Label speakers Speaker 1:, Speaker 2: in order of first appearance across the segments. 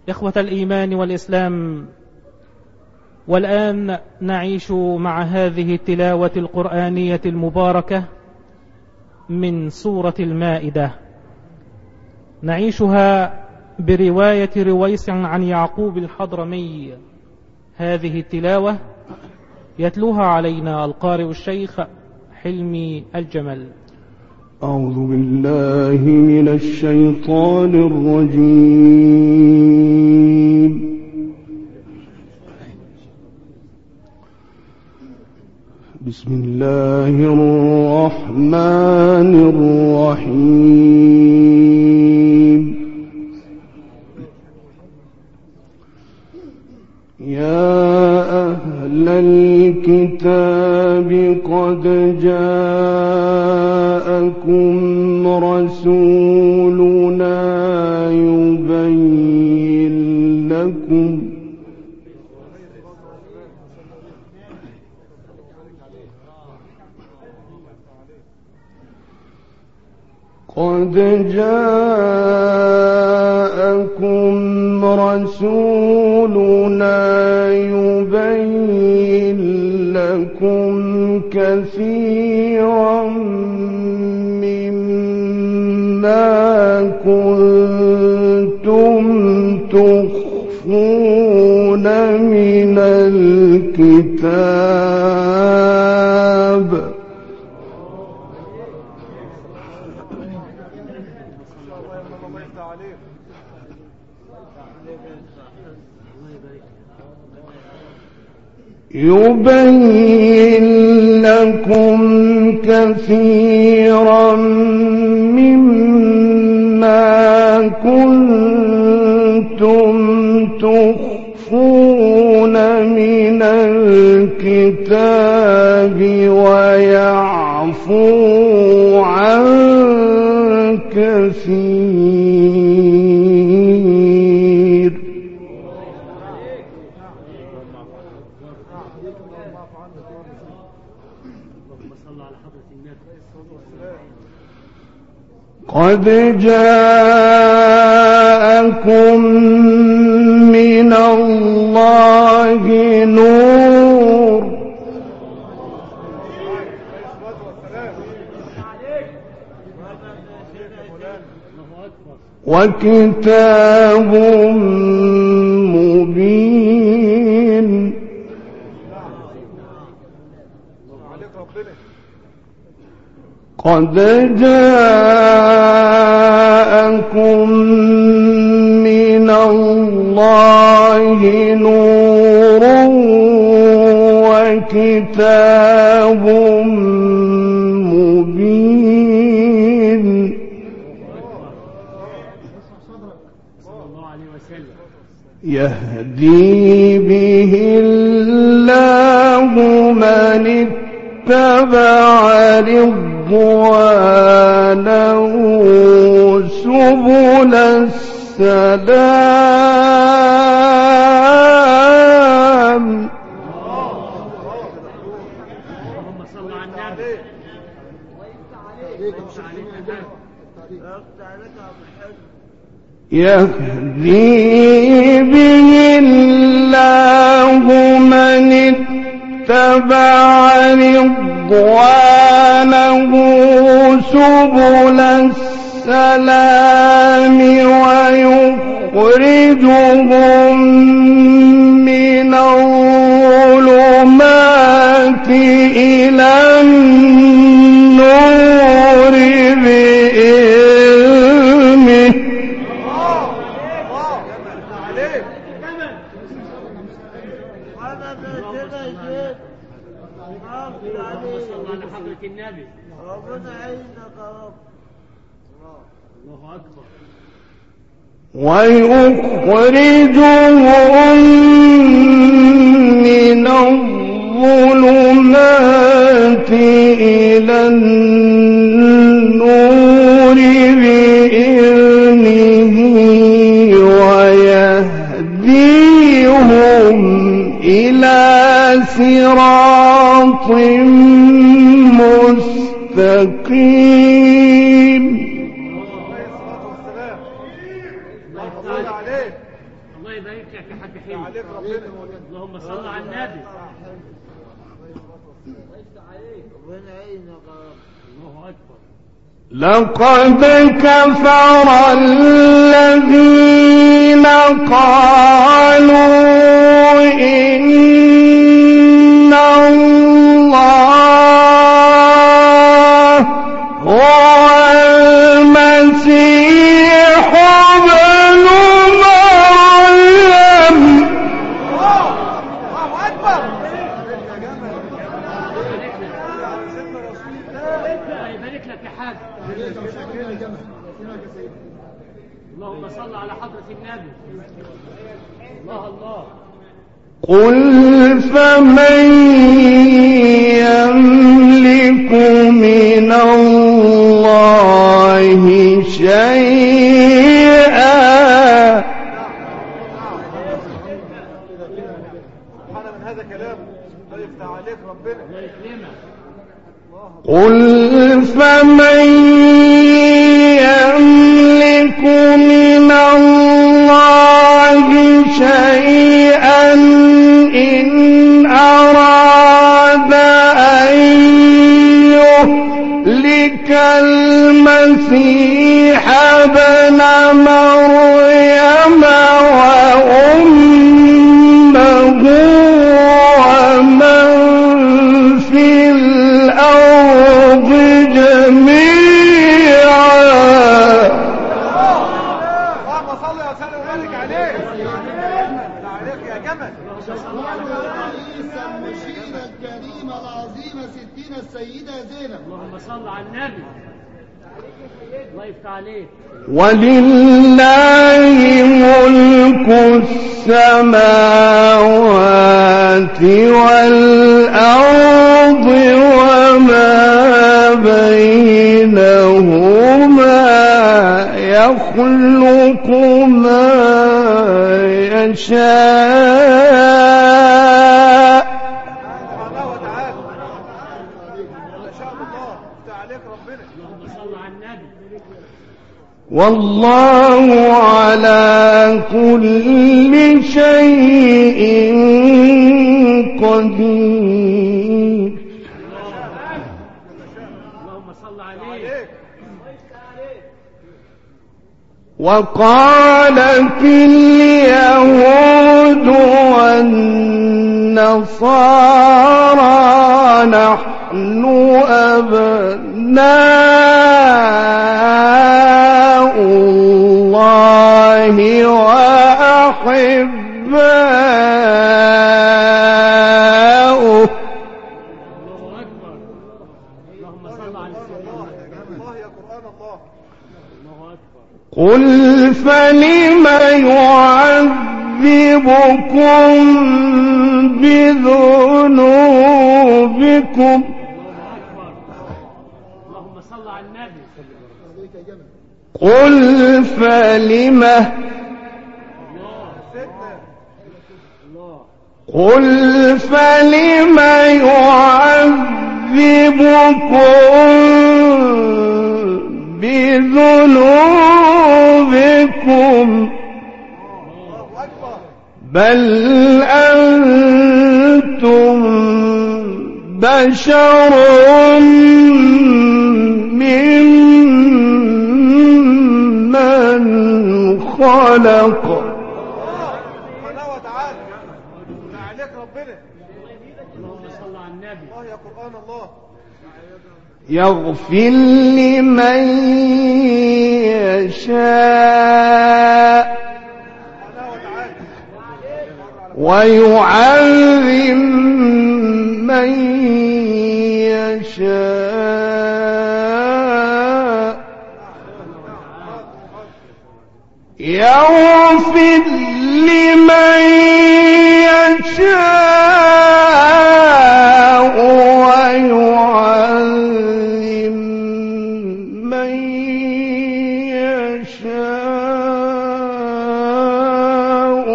Speaker 1: إخوة الإيمان والإسلام، والآن نعيش مع هذه التلاوة القرآنية المباركة من سورة المائدة. نعيشها برواية رويس عن يعقوب الحضرمي. هذه التلاوة يتلوها علينا القارئ الشيخ حلمي الجمل.
Speaker 2: أعوذ بالله من الشيطان الرجيم. بسم الله الرحمن الرحيم. يا أهل الكتاب قد جاءكم رسولنا يبين لكم كثيرا مما كنتم تخفون من الكتاب. يبين لكم كثيرا مما كنتم تخفون من الكتاب ويعفو عن كثير. قد جاءكم من الله نور وكتاب مبين. قد جاءكم من الله نور وكتاب مبين. يهدي به الله من اتبع رضوانه سبل السلام.
Speaker 3: اللهم صل على النبي.
Speaker 2: يهدي به الله من اتبع رضوانه سبل السلام ويخرجهم من الظلمات إلى النور بإذنه. ويخرجهم من الظلمات إلى النور بإذنه ويهديهم إلى صراط مستقيم.
Speaker 3: الله يبارك لك يا حاج حلمي. اللهم صل على النبي. الله أكبر.
Speaker 2: لقد كفر الذين قالوا إن الله هو المسيح ابن مريم.
Speaker 3: الله يبارك لك يا حاج. اللهم صل على حضرة النبي. الله الله.
Speaker 2: قل فمن يملك من الله شيئا. قل فمن يملك من الله شيئا إن أراد أن يهلك المسيح ابن مريم وأمه ومن في الأرض جميعا.
Speaker 4: اللهم صل وسلم وبارك عليك يا جمل.
Speaker 5: عيسى المشيرة الكريمة العظيمة ستين السيدة زينب.
Speaker 3: اللهم صل على النبي. الله يفتح عليك.
Speaker 2: ولله ملك السماوات والأرض وما بينهما يخلق ما يشاء.
Speaker 4: الله وتعالى. ما شاء الله تعالى ربنا.
Speaker 3: اللهم صل على النبي.
Speaker 2: والله على كل شيء قدير.
Speaker 3: اللهم صل عليه.
Speaker 2: وقالت اليهود والنصارى نحن أبناء الله وأحباؤه.
Speaker 3: الله أكبر. اللهم صل على سيدنا
Speaker 4: الله يا قرآن الله.
Speaker 3: الله أكبر.
Speaker 2: قل فلم يعذبكم بذنوبكم.
Speaker 3: اللهم صل على النبي.
Speaker 2: قل فلم قل فلم يعذبكم بذنوبكم بل أنتم بشر ممن خلق.
Speaker 4: الله وتعالى. تعالى ربنا.
Speaker 3: اللهم صل على النبي.
Speaker 4: الله يا قرآن الله.
Speaker 2: يغفر لمن يشاء ويعذب من يشاء. يغفر لمن يشاء ويعذب من يشاء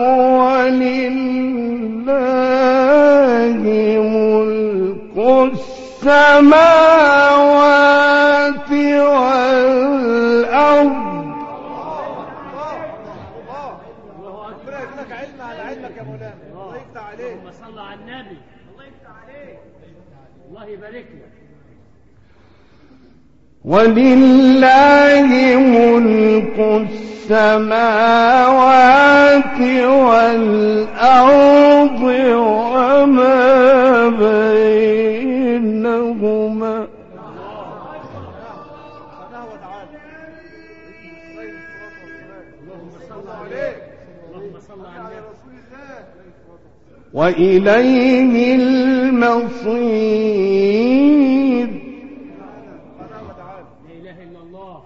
Speaker 2: ولله ملك السماوات والأرض.
Speaker 4: ربنا يديلك علم على علمك يا مولانا. الله يفتح عليك.
Speaker 3: اللهم صل على النبي. الله يفتح عليك. الله يبارك لك.
Speaker 2: ولله ملك السماوات والأرض وما بينهما. وإليه المصير.
Speaker 3: لا إله إلا الله.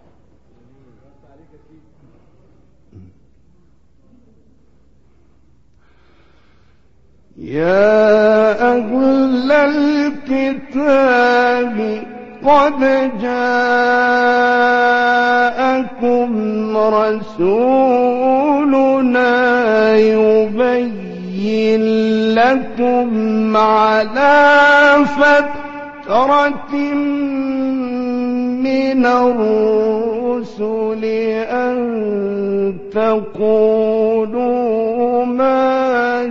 Speaker 2: يا أهل الكتاب قد جاءكم رسولنا يبين لكم على فترة من الرسل أن تقولوا ما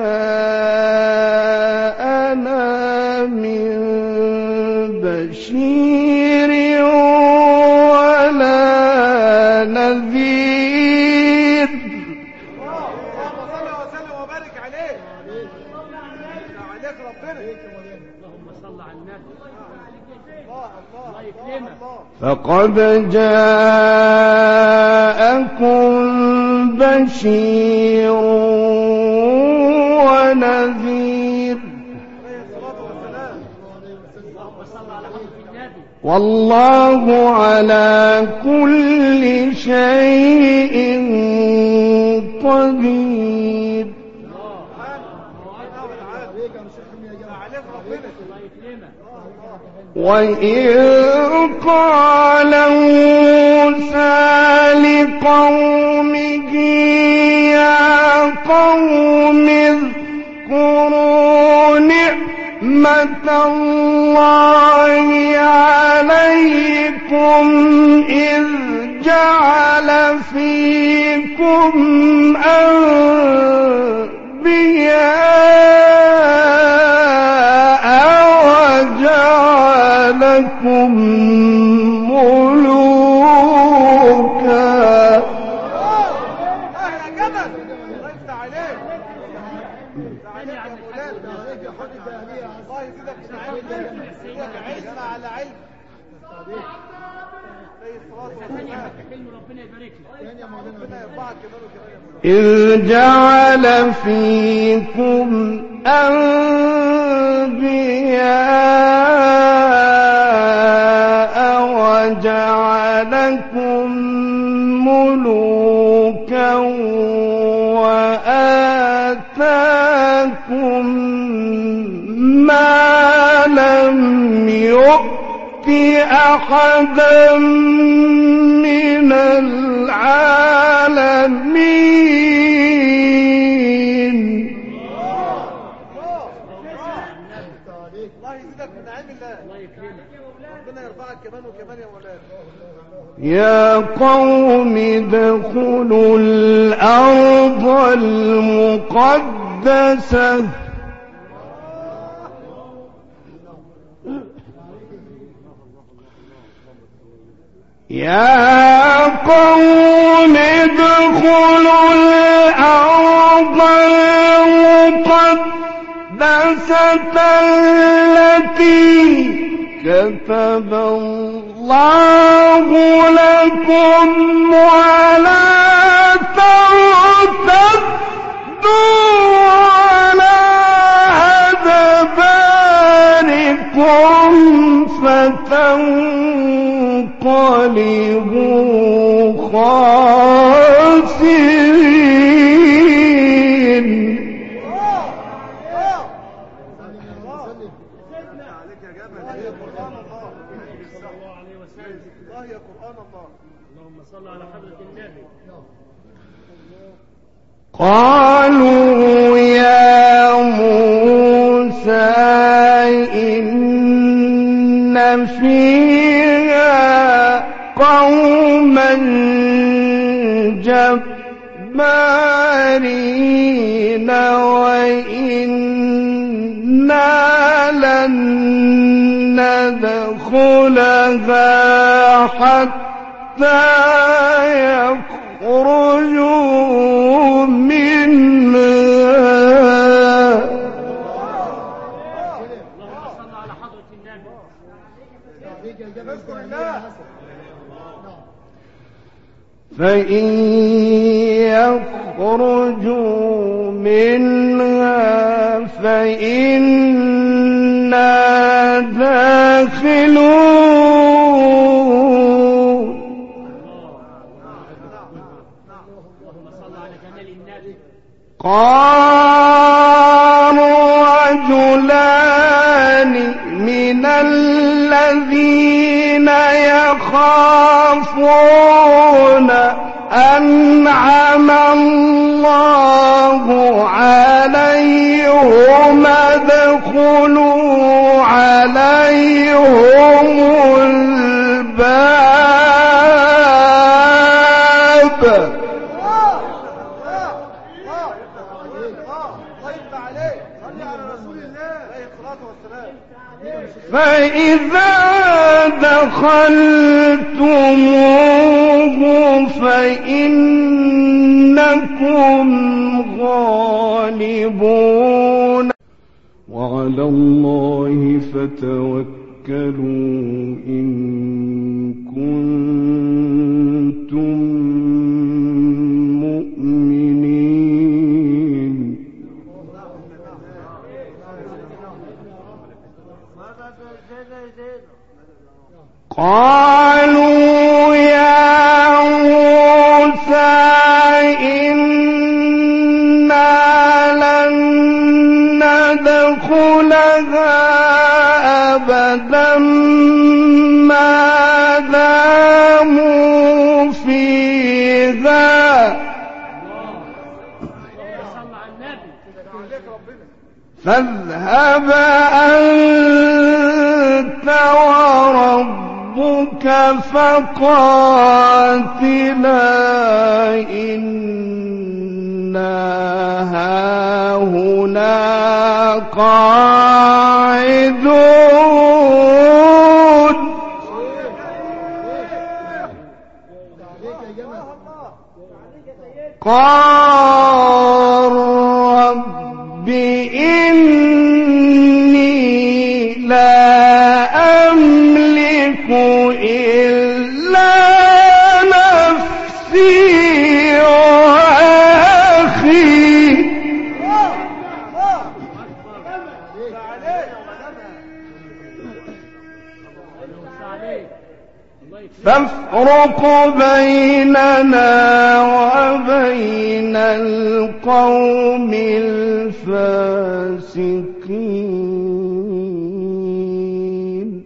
Speaker 2: جاءنا من بشير ولا نذير.
Speaker 4: اللهم صل وسلم وبارك عليه. عليك ربنا.
Speaker 3: اللهم صل على النبي.
Speaker 4: الله
Speaker 3: يكرمك.
Speaker 2: فقد جاءكم بشير ونذير والله على كل شيء قدير. وإذ قال موسى لقومه يا قوم اذكروا نعمة الله عليكم إذ جعل فيكم أنبياء وجعلكم ملوكا.
Speaker 4: أهل جبل. الله يفتح عليك. الله يزيدك من علم. يزيدك علم على علم.
Speaker 3: ربنا يبارك لك.
Speaker 2: إذ جعل فيكم أنبياء وجعلكم ملوكا وآتاكم ما لم يؤت أحدا من العالمين.
Speaker 4: الله يزيدك من علم الله. الله يكرمك. ربنا يرفعك كمان وكمان يا مولانا.
Speaker 2: يا قوم ادخلوا الأرض المقدسة يا قوم ادخلوا الأرض المقدسة التي كتب الله لكم ولا ترتدوا على أدباركم فتنقلبوا خاسرين.
Speaker 4: عليك يا جبل. الله يا قرآن الله. صلى الله عليه وسلم. الله يا قرآن الله.
Speaker 3: اللهم صل على حضرة النبي.
Speaker 2: قالوا يا موسى إن فيها قوما جبارين دارين وإنا لن ندخلها حتى يخرجوا منها. فإن يخرجوا منها فإنا داخلون. قال رجلان من الذين يخافون أنعم الله عليهم ادخلوا عليهم الباب. فإذا دخلتموه فإنكم غالبون وعلى الله فتوكلوا إن كنتم مؤمنين. قالوا يا موسى إنا لن ندخلها أبدا ما داموا فيها فاذهب أنت وربك فقاتلا إنا هاهنا قاعدون. قال رب إني لا أملك إلا نفسي وأخي فافرق بيننا وبين القوم الفاسقين.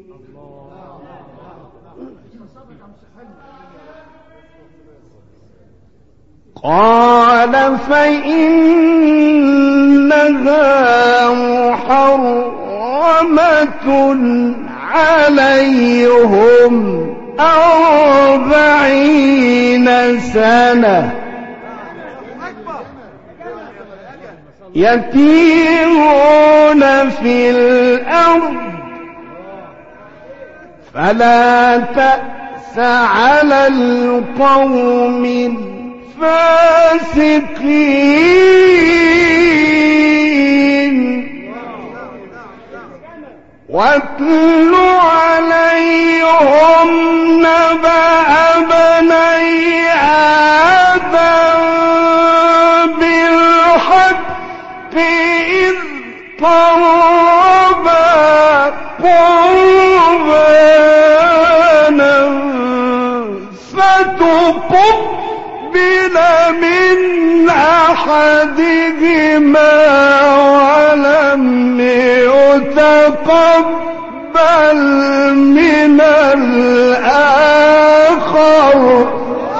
Speaker 2: قال فإنها محرمة عليهم 40 سنة يتيهون في الأرض فلا تأس على القوم الفاسقين. واتل عليهم نبأ بني آدم بالحق إذ قربا قربانا فتقبل من أحدهما ولم يتقبل من الآخر.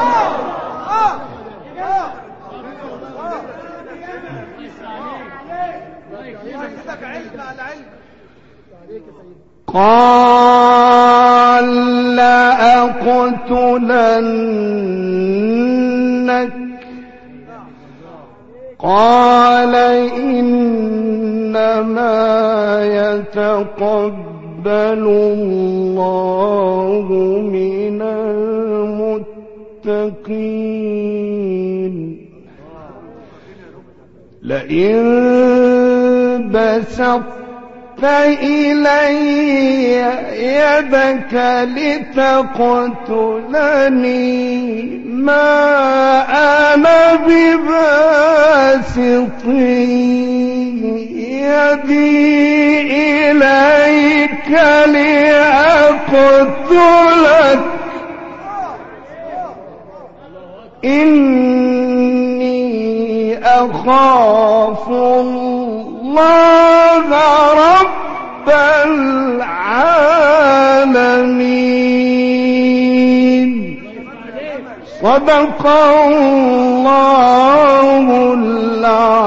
Speaker 2: قال لأقتلنك قال إنما يتقبل الله من المتقين لئن بسطت إلي يدك لتقتلني ما أنا بباسط يدي إليك لأقتلك إني أخاف الله رب العالمين صدق الله العظيم.